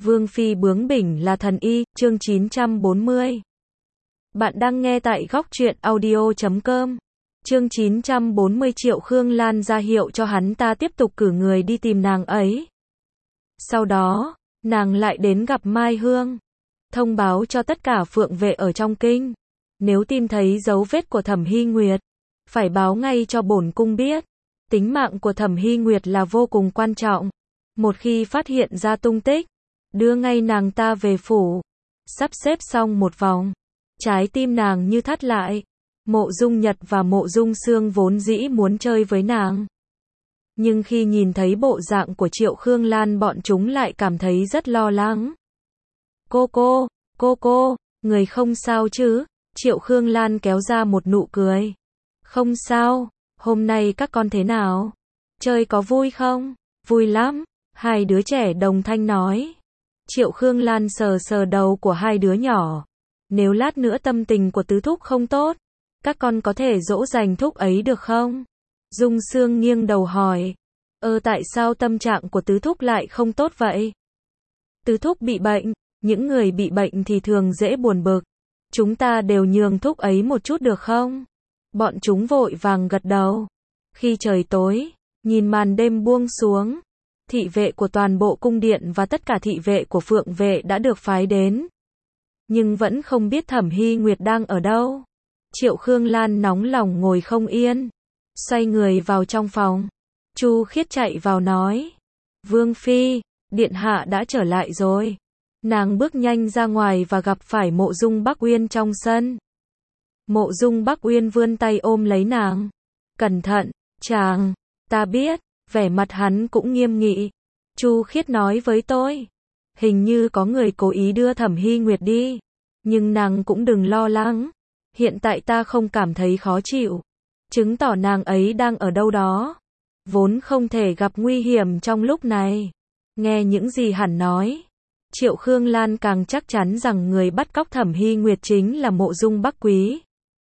Vương phi bướng bỉnh là thần y, chương 940. Bạn đang nghe tại góc truyện audio.com. Chương 940 Triệu Khương Lan ra hiệu cho hắn ta tiếp tục cử người đi tìm nàng ấy. Sau đó, nàng lại đến gặp Mai Hương, thông báo cho tất cả phượng vệ ở trong kinh. Nếu tìm thấy dấu vết của Thẩm Hy Nguyệt, phải báo ngay cho bổn cung biết. Tính mạng của Thẩm Hy Nguyệt là vô cùng quan trọng. Một khi phát hiện ra tung tích, đưa ngay nàng ta về phủ. Sắp xếp xong một vòng, trái tim nàng như thắt lại. Mộ Dung Nhật và Mộ Dung Sương vốn dĩ muốn chơi với nàng, nhưng khi nhìn thấy bộ dạng của Triệu Khương Lan, bọn chúng lại cảm thấy rất lo lắng. Cô, người không sao chứ? Triệu Khương Lan kéo ra một nụ cười. Không sao, hôm nay các con thế nào? Chơi có vui không? Vui lắm, hai đứa trẻ đồng thanh nói. Triệu Khương Lan sờ sờ đầu của hai đứa nhỏ. Nếu lát nữa tâm tình của tứ thúc không tốt, các con có thể dỗ dành thúc ấy được không? Dung Sương nghiêng đầu hỏi. Tại sao tâm trạng của tứ thúc lại không tốt vậy? Tứ thúc bị bệnh, những người bị bệnh thì thường dễ buồn bực. Chúng ta đều nhường thúc ấy một chút được không? Bọn chúng vội vàng gật đầu. Khi trời tối, nhìn màn đêm buông xuống, thị vệ của toàn bộ cung điện và tất cả thị vệ của phượng vệ đã được phái đến, nhưng vẫn không biết Thẩm Hy Nguyệt đang ở đâu. Triệu Khương Lan nóng lòng ngồi không yên, xoay người vào trong phòng. Chu Khiết chạy vào nói, Vương phi, điện hạ đã trở lại rồi. Nàng bước nhanh ra ngoài và gặp phải Mộ Dung Bắc Uyên trong sân. Mộ Dung Bắc Uyên vươn tay ôm lấy nàng. Cẩn thận, chàng, ta biết. Vẻ mặt hắn cũng nghiêm nghị. Chu Khiết nói với tôi, hình như có người cố ý đưa Thẩm Hy Nguyệt đi, nhưng nàng cũng đừng lo lắng. Hiện tại ta không cảm thấy khó chịu, chứng tỏ nàng ấy đang ở đâu đó, vốn không thể gặp nguy hiểm trong lúc này. Nghe những gì hắn nói, Triệu Khương Lan càng chắc chắn rằng người bắt cóc Thẩm Hy Nguyệt chính là Mộ Dung Bắc Quý.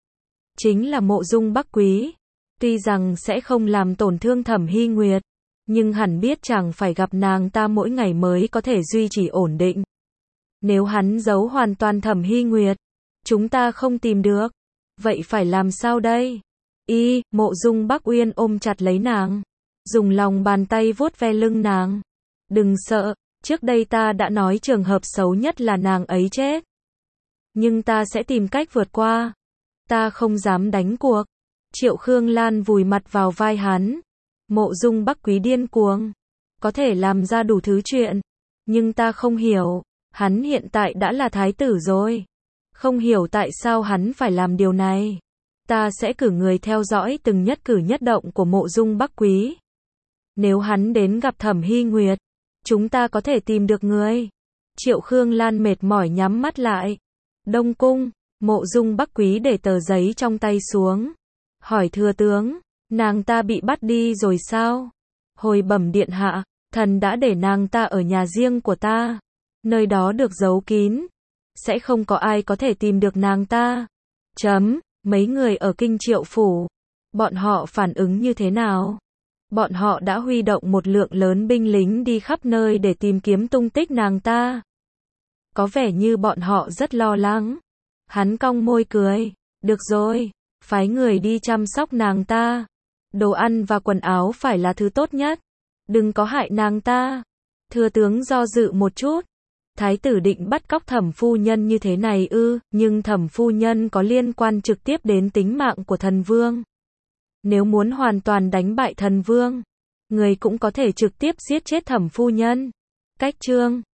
Tuy rằng sẽ không làm tổn thương Thẩm Hy Nguyệt, nhưng hắn biết chẳng phải gặp nàng ta mỗi ngày mới có thể duy trì ổn định. Nếu hắn giấu hoàn toàn Thẩm Hy Nguyệt, chúng ta không tìm được. Vậy phải làm sao đây? Mộ Dung Bắc Uyên ôm chặt lấy nàng, dùng lòng bàn tay vuốt ve lưng nàng. Đừng sợ, trước đây ta đã nói trường hợp xấu nhất là nàng ấy chết. Nhưng ta sẽ tìm cách vượt qua. Ta không dám đánh cuộc. Triệu Khương Lan vùi mặt vào vai hắn. Mộ Dung Bắc Quý điên cuồng, có thể làm ra đủ thứ chuyện, nhưng ta không hiểu, hắn hiện tại đã là thái tử rồi, không hiểu tại sao hắn phải làm điều này. Ta sẽ cử người theo dõi từng nhất cử nhất động của Mộ Dung Bắc Quý. Nếu hắn đến gặp Thẩm Hy Nguyệt, chúng ta có thể tìm được người. Triệu Khương Lan mệt mỏi nhắm mắt lại. Đông cung, Mộ Dung Bắc Quý để tờ giấy trong tay xuống, hỏi thừa tướng, nàng ta bị bắt đi rồi sao? Hồi bẩm điện hạ, thần đã để nàng ta ở nhà riêng của ta, nơi đó được giấu kín, sẽ không có ai có thể tìm được nàng ta. Mấy người ở kinh Triệu phủ, bọn họ phản ứng như thế nào? Bọn họ đã huy động một lượng lớn binh lính đi khắp nơi để tìm kiếm tung tích nàng ta. Có vẻ như bọn họ rất lo lắng. Hắn cong môi cười, được rồi, phái người đi chăm sóc nàng ta. Đồ ăn và quần áo phải là thứ tốt nhất, đừng có hại nàng ta. Thừa tướng do dự một chút. Thái tử định bắt cóc Thẩm phu nhân như thế này ư? Nhưng Thẩm phu nhân có liên quan trực tiếp đến tính mạng của thần vương. Nếu muốn hoàn toàn đánh bại thần vương, người cũng có thể trực tiếp giết chết Thẩm phu nhân. Cách chương